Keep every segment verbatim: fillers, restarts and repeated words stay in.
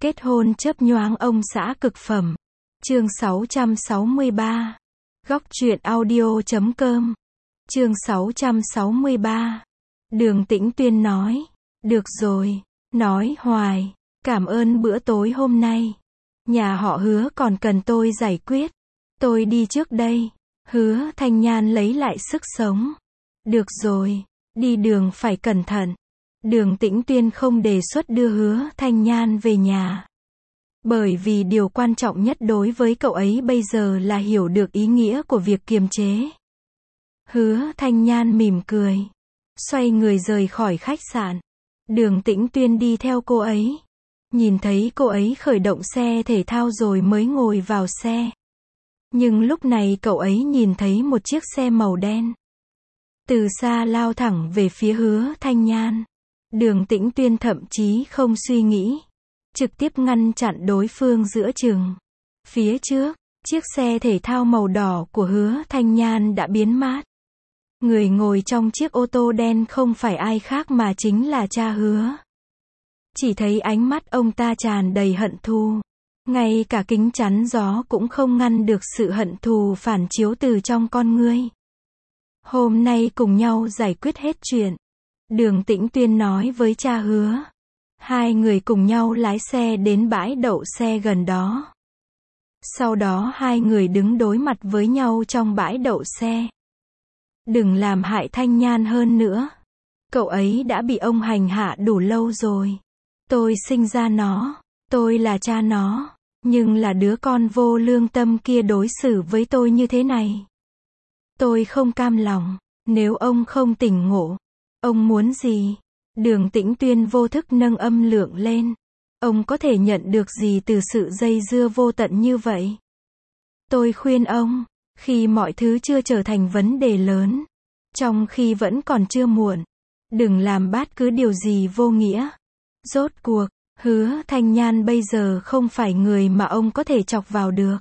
Kết hôn chớp nhoáng ông xã cực phẩm. Chương sáu trăm sáu mươi ba. Góc truyện audio chấm com. Chương sáu trăm sáu mươi ba. Đường Tĩnh Tuyên nói. Được rồi, nói hoài. Cảm ơn bữa tối hôm nay. Nhà họ Hứa còn cần tôi giải quyết. Tôi đi trước đây. Hứa Thanh Nhan lấy lại sức sống. Được rồi, đi đường phải cẩn thận. Đường Tĩnh Tuyên không đề xuất đưa Hứa Thanh Nhan về nhà. Bởi vì điều quan trọng nhất đối với cậu ấy bây giờ là hiểu được ý nghĩa của việc kiềm chế. Hứa Thanh Nhan mỉm cười. Xoay người rời khỏi khách sạn. Đường Tĩnh Tuyên đi theo cô ấy. Nhìn thấy cô ấy khởi động xe thể thao rồi mới ngồi vào xe. Nhưng lúc này cậu ấy nhìn thấy một chiếc xe màu đen. Từ xa lao thẳng về phía Hứa Thanh Nhan. Đường Tĩnh Tuyên thậm chí không suy nghĩ. Trực tiếp ngăn chặn đối phương giữa chừng. Phía trước, chiếc xe thể thao màu đỏ của Hứa Thanh Nhan đã biến mất. Người ngồi trong chiếc ô tô đen không phải ai khác mà chính là cha Hứa. Chỉ thấy ánh mắt ông ta tràn đầy hận thù. Ngay cả kính chắn gió cũng không ngăn được sự hận thù phản chiếu từ trong con ngươi. Hôm nay cùng nhau giải quyết hết chuyện. Đường Tĩnh Tuyên nói với cha Hứa. Hai người cùng nhau lái xe đến bãi đậu xe gần đó. Sau đó hai người đứng đối mặt với nhau trong bãi đậu xe. Đừng làm hại Thanh Nhan hơn nữa. Cậu ấy đã bị ông hành hạ đủ lâu rồi. Tôi sinh ra nó. Tôi là cha nó. Nhưng là đứa con vô lương tâm kia đối xử với tôi như thế này. Tôi không cam lòng. Nếu ông không tỉnh ngộ. Ông muốn gì? Đường Tĩnh Tuyên vô thức nâng âm lượng lên. Ông có thể nhận được gì từ sự dây dưa vô tận như vậy? Tôi khuyên ông, khi mọi thứ chưa trở thành vấn đề lớn, trong khi vẫn còn chưa muộn, đừng làm bất cứ điều gì vô nghĩa. Rốt cuộc, Hứa Thanh Nhan bây giờ không phải người mà ông có thể chọc vào được.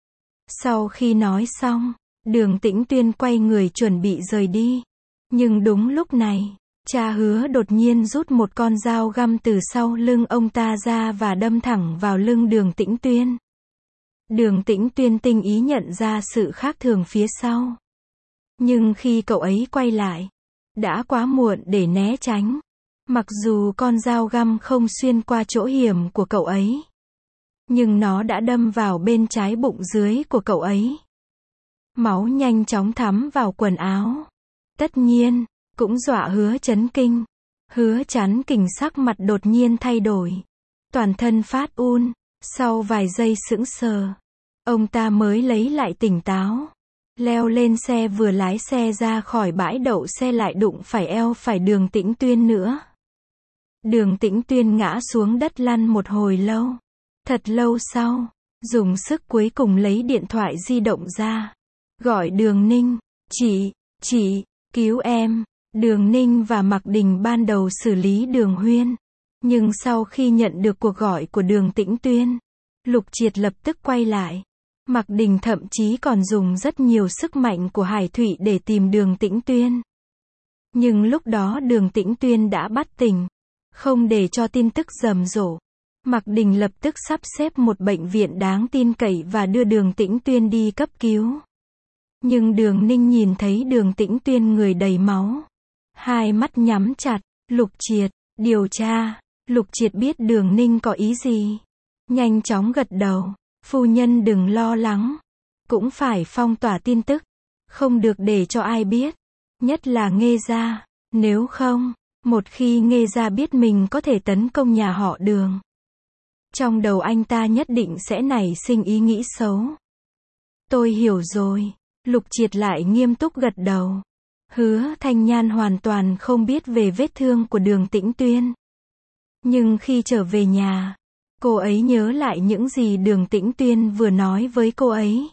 Sau khi nói xong, Đường Tĩnh Tuyên quay người chuẩn bị rời đi. Nhưng đúng lúc này, cha Hứa đột nhiên rút một con dao găm từ sau lưng ông ta ra và đâm thẳng vào lưng Đường Tĩnh Tuyên. Đường Tĩnh Tuyên tinh ý nhận ra sự khác thường phía sau. Nhưng khi cậu ấy quay lại, đã quá muộn để né tránh. Mặc dù con dao găm không xuyên qua chỗ hiểm của cậu ấy, nhưng nó đã đâm vào bên trái bụng dưới của cậu ấy. Máu nhanh chóng thấm vào quần áo. Tất nhiên, cũng dọa Hứa chấn kinh. Hứa Chấn Kinh sắc mặt đột nhiên thay đổi. Toàn thân phát run. Sau vài giây sững sờ, ông ta mới lấy lại tỉnh táo. Leo lên xe vừa lái xe ra khỏi bãi đậu xe lại đụng phải eo phải Đường Tĩnh Tuyên nữa. Đường Tĩnh Tuyên ngã xuống đất lăn một hồi lâu. Thật lâu sau, dùng sức cuối cùng lấy điện thoại di động ra. Gọi Đường Ninh. Chị, chị, cứu em. Đường Ninh và Mạc Đình ban đầu xử lý Đường Huyên. Nhưng sau khi nhận được cuộc gọi của Đường Tĩnh Tuyên, Lục Triệt lập tức quay lại. Mạc Đình thậm chí còn dùng rất nhiều sức mạnh của Hải Thụy để tìm Đường Tĩnh Tuyên. Nhưng lúc đó Đường Tĩnh Tuyên đã bắt tỉnh. Không để cho tin tức rầm rộ, Mạc Đình lập tức sắp xếp một bệnh viện đáng tin cậy và đưa Đường Tĩnh Tuyên đi cấp cứu. Nhưng Đường Ninh nhìn thấy Đường Tĩnh Tuyên người đầy máu. Hai mắt nhắm chặt. Lục Triệt, điều tra. Lục Triệt biết Đường Ninh có ý gì. Nhanh chóng gật đầu. Phu nhân đừng lo lắng. Cũng phải phong tỏa tin tức. Không được để cho ai biết. Nhất là Nghê gia. Nếu không, một khi Nghê gia biết mình có thể tấn công nhà họ Đường, trong đầu anh ta nhất định sẽ nảy sinh ý nghĩ xấu. Tôi hiểu rồi. Lục Triệt lại nghiêm túc gật đầu. Hứa Thanh Nhan hoàn toàn không biết về vết thương của Đường Tĩnh Tuyên. Nhưng khi trở về nhà, cô ấy nhớ lại những gì Đường Tĩnh Tuyên vừa nói với cô ấy.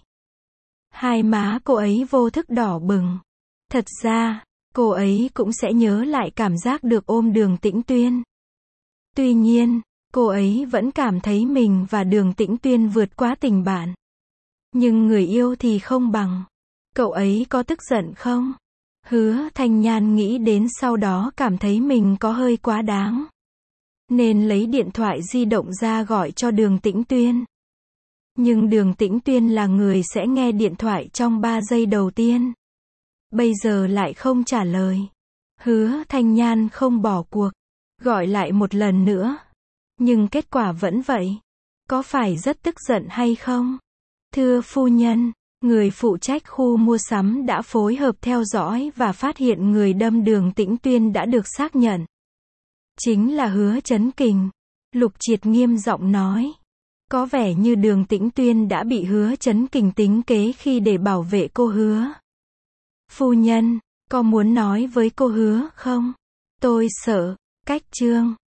Hai má cô ấy vô thức đỏ bừng. Thật ra, cô ấy cũng sẽ nhớ lại cảm giác được ôm Đường Tĩnh Tuyên. Tuy nhiên, cô ấy vẫn cảm thấy mình và Đường Tĩnh Tuyên vượt quá tình bạn. Nhưng người yêu thì không bằng. Cậu ấy có tức giận không? Hứa Thanh Nhan nghĩ đến sau đó cảm thấy mình có hơi quá đáng. nên lấy điện thoại di động ra gọi cho Đường Tĩnh Tuyên. Nhưng Đường Tĩnh Tuyên là người sẽ nghe điện thoại trong ba giây đầu tiên. Bây giờ lại không trả lời. Hứa Thanh Nhan không bỏ cuộc, gọi lại một lần nữa. Nhưng kết quả vẫn vậy. Có phải rất tức giận hay không? Thưa phu nhân, người phụ trách khu mua sắm đã phối hợp theo dõi và phát hiện người đâm Đường Tĩnh Tuyên đã được xác nhận. Chính là Hứa Chấn Kình. Lục Triệt nghiêm giọng nói. Có vẻ như Đường Tĩnh Tuyên đã bị Hứa Chấn Kình tính kế khi để bảo vệ cô Hứa. Phu nhân, có muốn nói với cô Hứa không? Tôi sợ. Cách chương